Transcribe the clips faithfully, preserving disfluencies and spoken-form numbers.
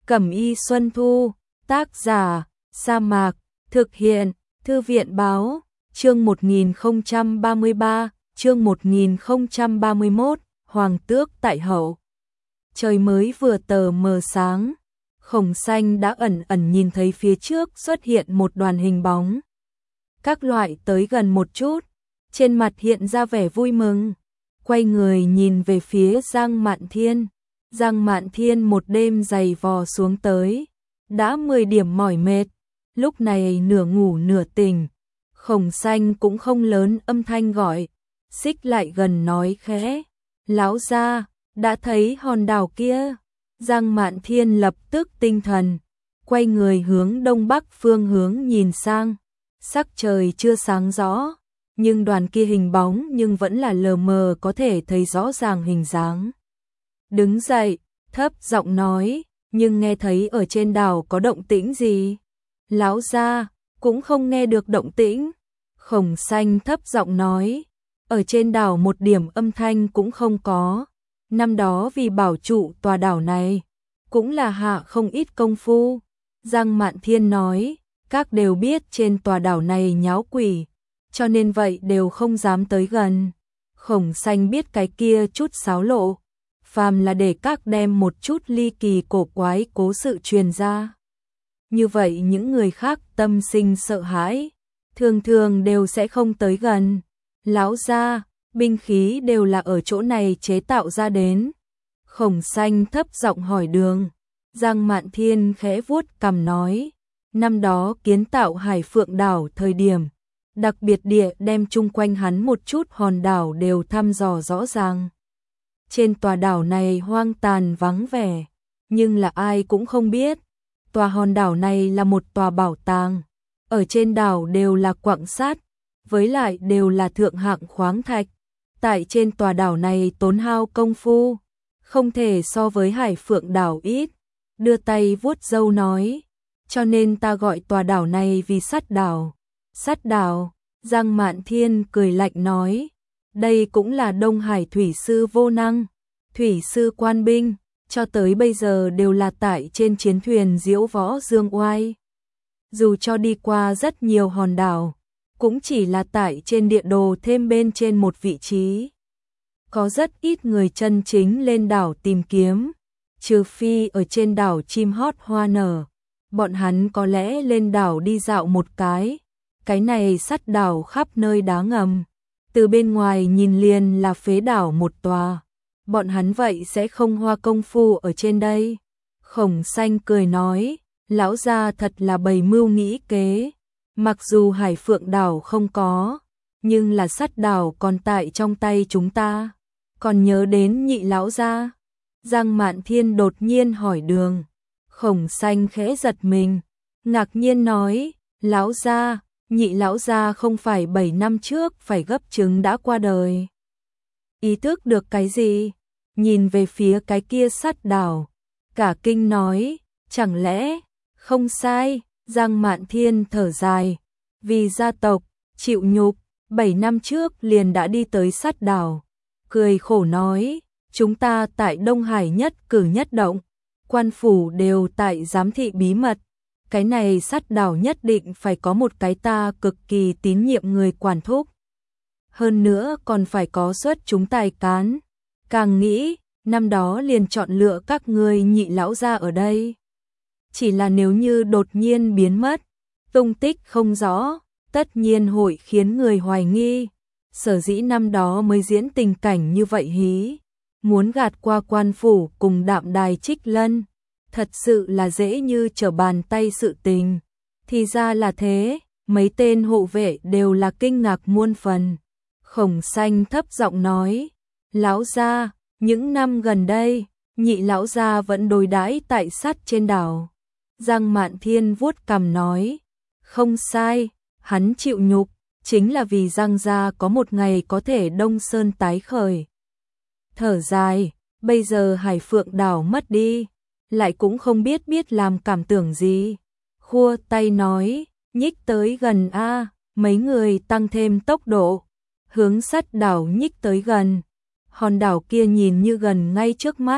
Cẩm y Xuân Thu, tác giả, Sa Mạc, thực hiện, Thư viện báo, chương một nghìn không trăm ba mươi ba, chương một nghìn không trăm ba mươi mốt, Hoàng tước tại hậu. Trời mới vừa tờ mờ sáng, Khổng Xanh đã ẩn ẩn nhìn thấy phía trước xuất hiện một đoàn hình bóng. Các loại tới gần một chút, trên mặt hiện ra vẻ vui mừng, quay người nhìn về phía Giang Mạn Thiên. Giang Mạn Thiên một đêm dày vò xuống tới, đã mười điểm mỏi mệt, lúc này nửa ngủ nửa tỉnh. Khổng Xanh cũng không lớn âm thanh gọi, xích lại gần nói khẽ, lão gia, đã thấy hòn đảo kia. Giang Mạn Thiên lập tức tinh thần, quay người hướng đông bắc phương hướng nhìn sang, sắc trời chưa sáng rõ, nhưng đoàn kia hình bóng nhưng vẫn là lờ mờ có thể thấy rõ ràng hình dáng. Đứng dậy, thấp giọng nói, nhưng nghe thấy ở trên đảo có động tĩnh gì? Lão gia, cũng không nghe được động tĩnh. Khổng Xanh thấp giọng nói, ở trên đảo một điểm âm thanh cũng không có. Năm đó vì bảo trụ tòa đảo này, cũng là hạ không ít công phu. Giang Mạn Thiên nói, các đều biết trên tòa đảo này nháo quỷ, cho nên vậy đều không dám tới gần. Khổng Xanh biết cái kia chút xáo lộ, phàm là để các đem một chút ly kỳ cổ quái cố sự truyền ra. Như vậy những người khác tâm sinh sợ hãi, thường thường đều sẽ không tới gần. Lão gia, binh khí đều là ở chỗ này chế tạo ra đến. Khổng Xanh thấp giọng hỏi đường. Giang Mạn Thiên khẽ vuốt cằm nói, năm đó kiến tạo Hải Phượng đảo thời điểm, đặc biệt địa đem chung quanh hắn một chút hòn đảo đều thăm dò rõ ràng. Trên tòa đảo này hoang tàn vắng vẻ, nhưng là ai cũng không biết, tòa hòn đảo này là một tòa bảo tàng. Ở trên đảo đều là quặng sắt, với lại đều là thượng hạng khoáng thạch. Tại trên tòa đảo này tốn hao công phu, không thể so với Hải Phượng đảo ít. Đưa tay vuốt râu nói, cho nên ta gọi tòa đảo này vì sắt đảo. Sắt đảo, Giang Mạn Thiên cười lạnh nói, đây cũng là Đông Hải thủy sư vô năng, thủy sư quan binh, cho tới bây giờ đều là tại trên chiến thuyền diễu võ dương oai. Dù cho đi qua rất nhiều hòn đảo, cũng chỉ là tại trên địa đồ thêm bên trên một vị trí. Có rất ít người chân chính lên đảo tìm kiếm, trừ phi ở trên đảo chim hót hoa nở, bọn hắn có lẽ lên đảo đi dạo một cái. Cái này sắt đảo khắp nơi đá ngầm, từ bên ngoài nhìn liền là phế đảo một tòa, bọn hắn vậy sẽ không hoa công phu ở trên đây. Khổng Xanh cười nói, lão gia thật là bày mưu nghĩ kế, mặc dù Hải Phượng đảo không có, nhưng là sắt đảo còn tại trong tay chúng ta. Còn nhớ đến nhị lão gia? Giang Mạn Thiên đột nhiên hỏi đường. Khổng Xanh khẽ giật mình, ngạc nhiên nói, lão gia, nhị lão gia không phải bảy năm trước phải gấp trứng đã qua đời. Ý thức được cái gì? Nhìn về phía cái kia sắt đảo, cả kinh nói, chẳng lẽ, không sai. Giang Mạn Thiên thở dài, vì gia tộc, chịu nhục, bảy năm trước liền đã đi tới sắt đảo. Cười khổ nói, chúng ta tại Đông Hải nhất cử nhất động, quan phủ đều tại giám thị bí mật. Cái này sắt đảo nhất định phải có một cái ta cực kỳ tín nhiệm người quản thúc. Hơn nữa còn phải có xuất chúng tài cán. Càng nghĩ, năm đó liền chọn lựa các ngươi nhị lão gia ở đây. Chỉ là nếu như đột nhiên biến mất, tung tích không rõ, tất nhiên hội khiến người hoài nghi. Sở dĩ năm đó mới diễn tình cảnh như vậy hí, muốn gạt qua quan phủ cùng Đạm Đài Trích Lân, thật sự là dễ như trở bàn tay sự tình. Thì ra là thế, mấy tên hộ vệ đều là kinh ngạc muôn phần. Khổng Xanh thấp giọng nói, lão gia, những năm gần đây, nhị lão gia vẫn đối đãi tại sắt trên đảo. Giang Mạn Thiên vuốt cằm nói, không sai, hắn chịu nhục, chính là vì Giang gia có một ngày có thể Đông Sơn tái khởi. Thở dài, bây giờ Hải Phượng đảo mất đi, lại cũng không biết biết làm cảm tưởng gì. Khua tay nói, nhích tới gần a. Mấy người tăng thêm tốc độ, hướng sắt đảo nhích tới gần. Hòn đảo kia nhìn như gần ngay trước mắt,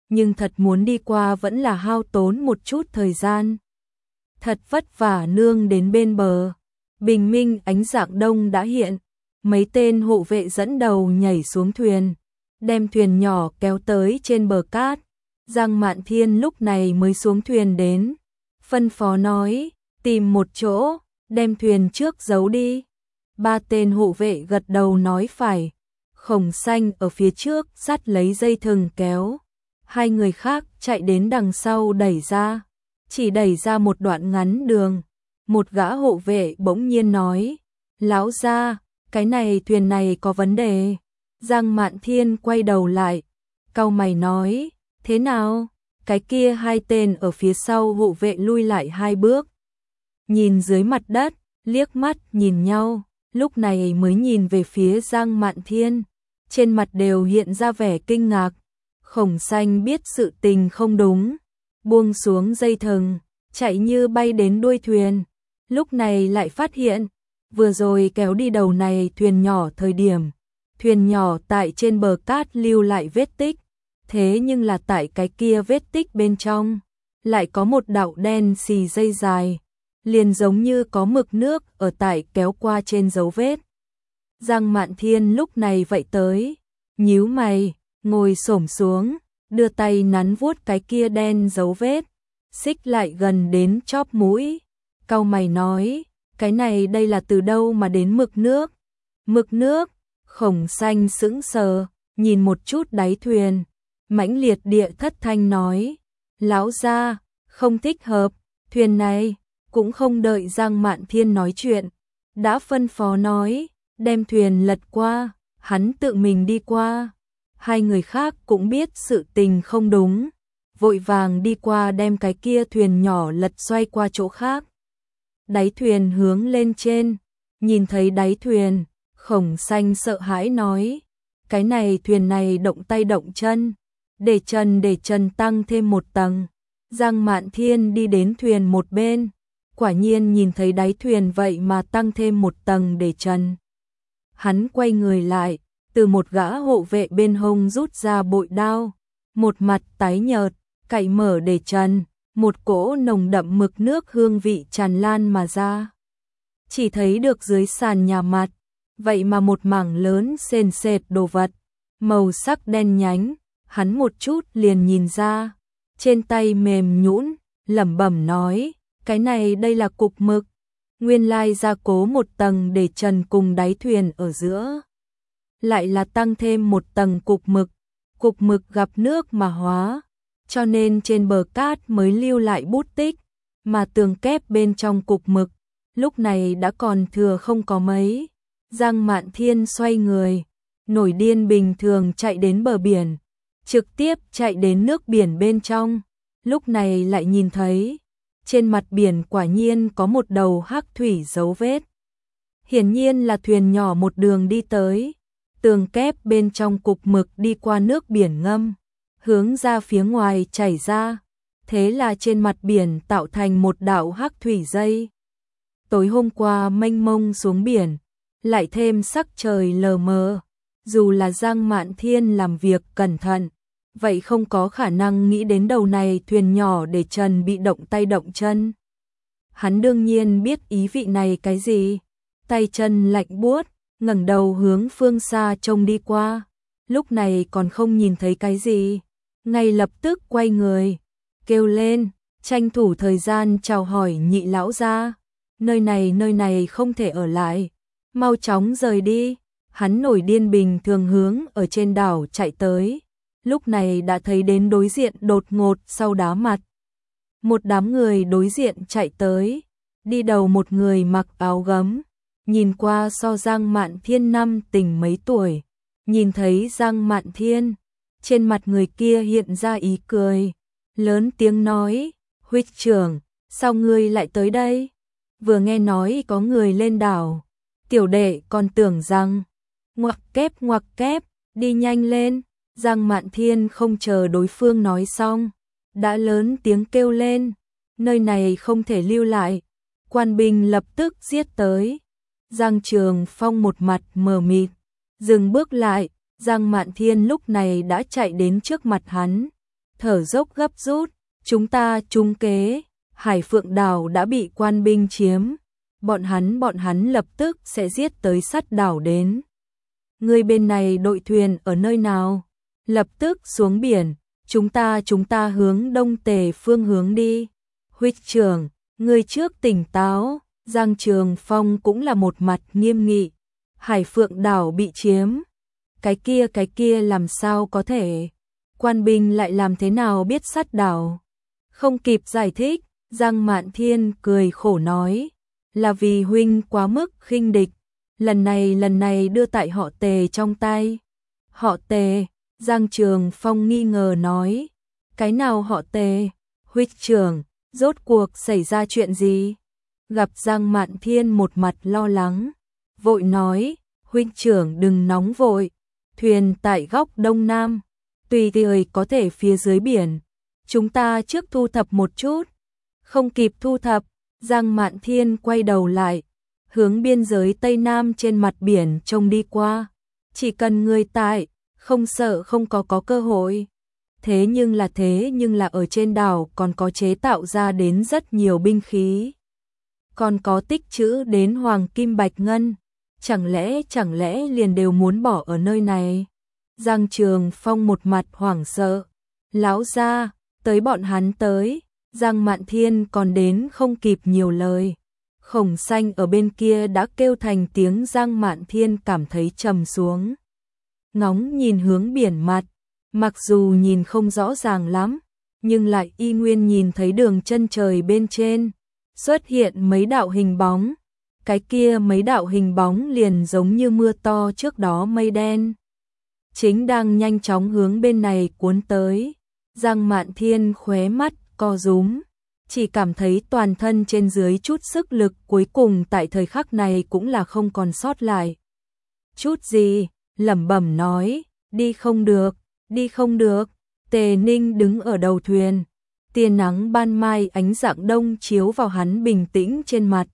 nhưng thật muốn đi qua vẫn là hao tốn một chút thời gian. Thật vất vả nương đến bên bờ, bình minh ánh dạng đông đã hiện, mấy tên hộ vệ dẫn đầu nhảy xuống thuyền, đem thuyền nhỏ kéo tới trên bờ cát. Giang Mạn Thiên lúc này mới xuống thuyền đến, phân phó nói, tìm một chỗ, đem thuyền trước giấu đi. Ba tên hộ vệ gật đầu nói phải. Khổng Xanh ở phía trước dắt lấy dây thừng kéo, hai người khác chạy đến đằng sau đẩy ra, chỉ đẩy ra một đoạn ngắn đường. Một gã hộ vệ bỗng nhiên nói, lão gia, cái này thuyền này có vấn đề. Giang Mạn Thiên quay đầu lại, cau mày nói, thế nào? Cái kia hai tên ở phía sau hộ vệ lui lại hai bước, nhìn dưới mặt đất, liếc mắt nhìn nhau, lúc này mới nhìn về phía Giang Mạn Thiên, trên mặt đều hiện ra vẻ kinh ngạc. Khổng Xanh biết sự tình không đúng, buông xuống dây thừng, chạy như bay đến đuôi thuyền, lúc này lại phát hiện, vừa rồi kéo đi đầu này thuyền nhỏ thời điểm, thuyền nhỏ tại trên bờ cát lưu lại vết tích, thế nhưng là tại cái kia vết tích bên trong, lại có một đạo đen xì dây dài, liền giống như có mực nước ở tại kéo qua trên dấu vết. Giang Mạn Thiên lúc này vậy tới, nhíu mày, ngồi xổm xuống, đưa tay nắn vuốt cái kia đen dấu vết, xích lại gần đến chóp mũi, cau mày nói, cái này đây là từ đâu mà đến mực nước? Mực nước? Khổng Xanh sững sờ, nhìn một chút đáy thuyền, mãnh liệt địa thất thanh nói, lão gia, không thích hợp, thuyền này. Cũng không đợi Giang Mạn Thiên nói chuyện, đã phân phó nói, đem thuyền lật qua, hắn tự mình đi qua. Hai người khác cũng biết sự tình không đúng, vội vàng đi qua đem cái kia thuyền nhỏ lật xoay qua chỗ khác. Đáy thuyền hướng lên trên, nhìn thấy đáy thuyền, Khổng Xanh sợ hãi nói, cái này thuyền này động tay động chân, để chân để chân tăng thêm một tầng. Giang Mạn Thiên đi đến thuyền một bên, quả nhiên nhìn thấy đáy thuyền vậy mà tăng thêm một tầng để chân. Hắn quay người lại, từ một gã hộ vệ bên hông rút ra bội đao, một mặt tái nhợt, cạy mở để chân, một cỗ nồng đậm mực nước hương vị tràn lan mà ra. Chỉ thấy được dưới sàn nhà mặt, vậy mà một mảng lớn sền sệt đồ vật, màu sắc đen nhánh, hắn một chút liền nhìn ra, trên tay mềm nhũn, lẩm bẩm nói, cái này đây là cục mực, nguyên lai gia cố một tầng để trần cùng đáy thuyền ở giữa, lại là tăng thêm một tầng cục mực, cục mực gặp nước mà hóa, cho nên trên bờ cát mới lưu lại bút tích, mà tường kép bên trong cục mực, lúc này đã còn thừa không có mấy. Giang Mạn Thiên xoay người, nổi điên bình thường chạy đến bờ biển, trực tiếp chạy đến nước biển bên trong, lúc này lại nhìn thấy, trên mặt biển quả nhiên có một đầu hắc thủy dấu vết. Hiển nhiên là thuyền nhỏ một đường đi tới, tường kép bên trong cục mực đi qua nước biển ngâm, hướng ra phía ngoài chảy ra, thế là trên mặt biển tạo thành một đạo hắc thủy dây. Tối hôm qua mênh mông xuống biển, lại thêm sắc trời lờ mờ, dù là Giang Mạn Thiên làm việc cẩn thận, vậy không có khả năng nghĩ đến đầu này thuyền nhỏ để trần bị động tay động chân. Hắn đương nhiên biết ý vị này cái gì, tay chân lạnh buốt, ngẩng đầu hướng phương xa trông đi qua, lúc này còn không nhìn thấy cái gì, ngay lập tức quay người, kêu lên, tranh thủ thời gian chào hỏi nhị lão gia, nơi này nơi này không thể ở lại, mau chóng rời đi. Hắn nổi điên bình thường hướng ở trên đảo chạy tới, lúc này đã thấy đến đối diện đột ngột sau đá mặt. Một đám người đối diện chạy tới, đi đầu một người mặc áo gấm, nhìn qua so Giang Mạn Thiên năm tỉnh mấy tuổi, nhìn thấy Giang Mạn Thiên, trên mặt người kia hiện ra ý cười, lớn tiếng nói, huynh trưởng, sao ngươi lại tới đây? Vừa nghe nói có người lên đảo, tiểu đệ còn tưởng rằng, ngoặc kép ngoặc kép, đi nhanh lên. Giang Mạn Thiên không chờ đối phương nói xong, đã lớn tiếng kêu lên, nơi này không thể lưu lại, quan binh lập tức giết tới. Giang Trường Phong một mặt mờ mịt, dừng bước lại, Giang Mạn Thiên lúc này đã chạy đến trước mặt hắn, thở dốc gấp rút, chúng ta trúng kế, Hải Phượng đảo đã bị quan binh chiếm, bọn hắn bọn hắn lập tức sẽ giết tới sắt đảo đến. Người bên này đội thuyền ở nơi nào? Lập tức xuống biển, chúng ta chúng ta hướng đông tề phương hướng đi. Huynh trưởng, người trước tỉnh táo, Giang Trường Phong cũng là một mặt nghiêm nghị. Hải Phượng đảo bị chiếm, cái kia cái kia làm sao có thể? Quan binh lại làm thế nào biết sắt đảo? Không kịp giải thích, Giang Mạn Thiên cười khổ nói, là vì huynh quá mức khinh địch, lần này lần này đưa tại họ Tề trong tay. Họ Tề? Giang Trường Phong nghi ngờ nói, cái nào họ Tề? Huynh trưởng, rốt cuộc xảy ra chuyện gì? Gặp Giang Mạn Thiên một mặt lo lắng, vội nói, huynh trưởng đừng nóng vội, thuyền tại góc đông nam, tùy thời có thể phía dưới biển, chúng ta trước thu thập một chút. Không kịp thu thập, Giang Mạn Thiên quay đầu lại, hướng biên giới tây nam trên mặt biển trông đi qua, chỉ cần người tại, không sợ không có có cơ hội. Thế nhưng là thế nhưng là ở trên đảo còn có chế tạo ra đến rất nhiều binh khí, còn có tích trữ đến hoàng kim bạch ngân, chẳng lẽ chẳng lẽ liền đều muốn bỏ ở nơi này? Giang Trường Phong một mặt hoảng sợ, lão gia, tới bọn hắn tới. Giang Mạn Thiên còn đến không kịp nhiều lời, Khổng Xanh ở bên kia đã kêu thành tiếng. Giang Mạn Thiên cảm thấy trầm xuống, ngóng nhìn hướng biển mặt, mặc dù nhìn không rõ ràng lắm, nhưng lại y nguyên nhìn thấy đường chân trời bên trên xuất hiện mấy đạo hình bóng, cái kia mấy đạo hình bóng liền giống như mưa to trước đó mây đen, chính đang nhanh chóng hướng bên này cuốn tới. Giang Mạn Thiên khóe mắt co rúm, chỉ cảm thấy toàn thân trên dưới chút sức lực cuối cùng tại thời khắc này cũng là không còn sót lại. Chút gì, lẩm bẩm nói, đi không được, đi không được. Tề Ninh đứng ở đầu thuyền, tia nắng ban mai ánh rạng đông chiếu vào hắn bình tĩnh trên mặt.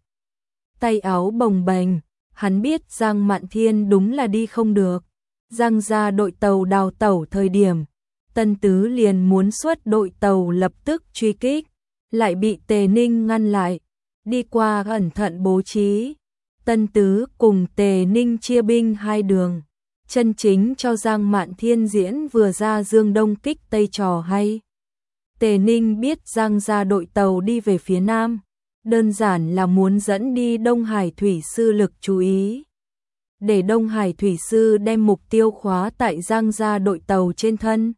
Tay áo bồng bềnh, hắn biết Giang Mạn Thiên đúng là đi không được. Giang gia đội tàu đào tẩu thời điểm, Tân Tứ liền muốn xuất đội tàu lập tức truy kích, lại bị Tề Ninh ngăn lại, đi qua cẩn thận bố trí. Tân Tứ cùng Tề Ninh chia binh hai đường, chân chính cho Giang Mạn Thiên diễn vừa ra dương đông kích tây trò hay. Tề Ninh biết Giang gia đội tàu đi về phía nam, đơn giản là muốn dẫn đi Đông Hải Thủy Sư lực chú ý, để Đông Hải Thủy Sư đem mục tiêu khóa tại Giang gia đội tàu trên thân.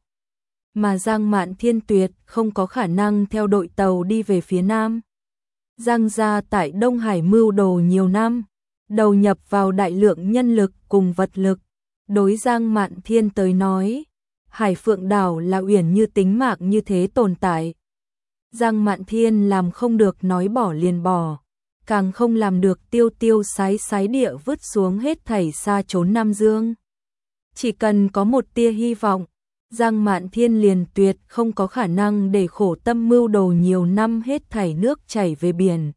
Mà Giang Mạn Thiên tuyệt không có khả năng theo đội tàu đi về phía nam. Giang gia tại Đông Hải mưu đồ nhiều năm, đầu nhập vào đại lượng nhân lực cùng vật lực. Đối Giang Mạn Thiên tới nói, Hải Phượng đảo là uyển như tính mạng như thế tồn tại. Giang Mạn Thiên làm không được nói bỏ liền bỏ, càng không làm được tiêu tiêu sái sái địa vứt xuống hết thảy xa trốn Nam Dương. Chỉ cần có một tia hy vọng, Giang Mạn Thiên liền tuyệt không có khả năng để khổ tâm mưu đồ nhiều năm hết thảy nước chảy về biển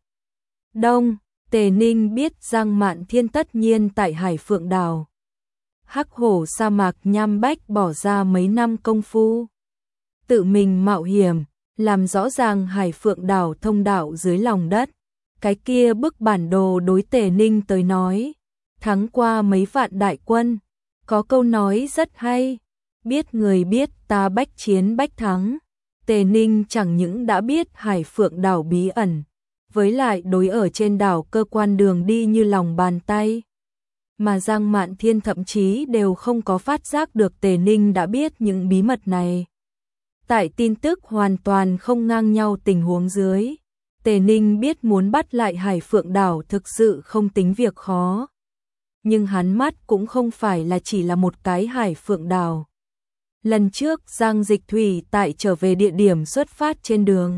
Đông. Tề Ninh biết Giang Mạn Thiên tất nhiên tại Hải Phượng đảo Hắc Hổ sa mạc nham bách bỏ ra mấy năm công phu, tự mình mạo hiểm, làm rõ ràng Hải Phượng đảo thông đạo dưới lòng đất. Cái kia bức bản đồ đối Tề Ninh tới nói, thắng qua mấy vạn đại quân. Có câu nói rất hay, biết người biết ta bách chiến bách thắng. Tề Ninh chẳng những đã biết Hải Phượng đảo bí ẩn, với lại đối ở trên đảo cơ quan đường đi như lòng bàn tay. Mà Giang Mạn Thiên thậm chí đều không có phát giác được Tề Ninh đã biết những bí mật này. Tại tin tức hoàn toàn không ngang nhau tình huống dưới, Tề Ninh biết muốn bắt lại Hải Phượng đảo thực sự không tính việc khó. Nhưng hắn mắt cũng không phải là chỉ là một cái Hải Phượng đảo. Lần trước Giang Dịch Thủy tại trở về địa điểm xuất phát trên đường,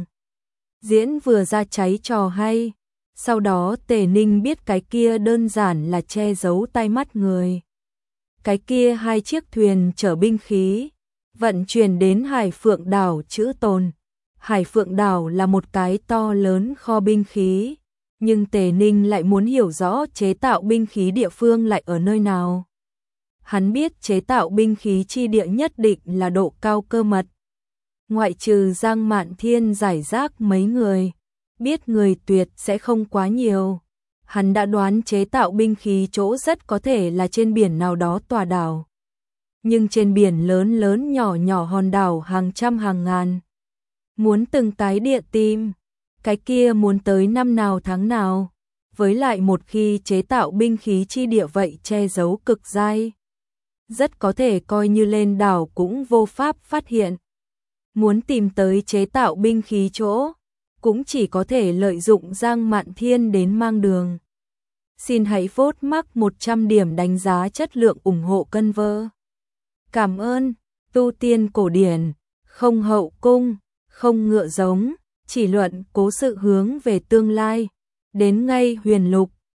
diễn vừa ra cháy trò hay. Sau đó Tề Ninh biết cái kia đơn giản là che giấu tai mắt người. Cái kia hai chiếc thuyền chở binh khí, vận chuyển đến Hải Phượng đảo trữ tồn. Hải Phượng đảo là một cái to lớn kho binh khí, nhưng Tề Ninh lại muốn hiểu rõ chế tạo binh khí địa phương lại ở nơi nào. Hắn biết chế tạo binh khí chi địa nhất định là độ cao cơ mật. Ngoại trừ Giang Mạn Thiên giải rác mấy người, biết người tuyệt sẽ không quá nhiều. Hắn đã đoán chế tạo binh khí chỗ rất có thể là trên biển nào đó tòa đảo. Nhưng trên biển lớn lớn nhỏ nhỏ hòn đảo hàng trăm hàng ngàn. Muốn từng cái địa tìm, cái kia muốn tới năm nào tháng nào. Với lại một khi chế tạo binh khí chi địa vậy che giấu cực dai. Rất có thể coi như lên đảo cũng vô pháp phát hiện. Muốn tìm tới chế tạo binh khí chỗ, cũng chỉ có thể lợi dụng Giang Mạn Thiên đến mang đường. Xin hãy vote mắc một trăm điểm đánh giá chất lượng ủng hộ cân vơ. Cảm ơn, tu tiên cổ điển, không hậu cung, không ngựa giống, chỉ luận cố sự hướng về tương lai. Đến ngay huyền lục,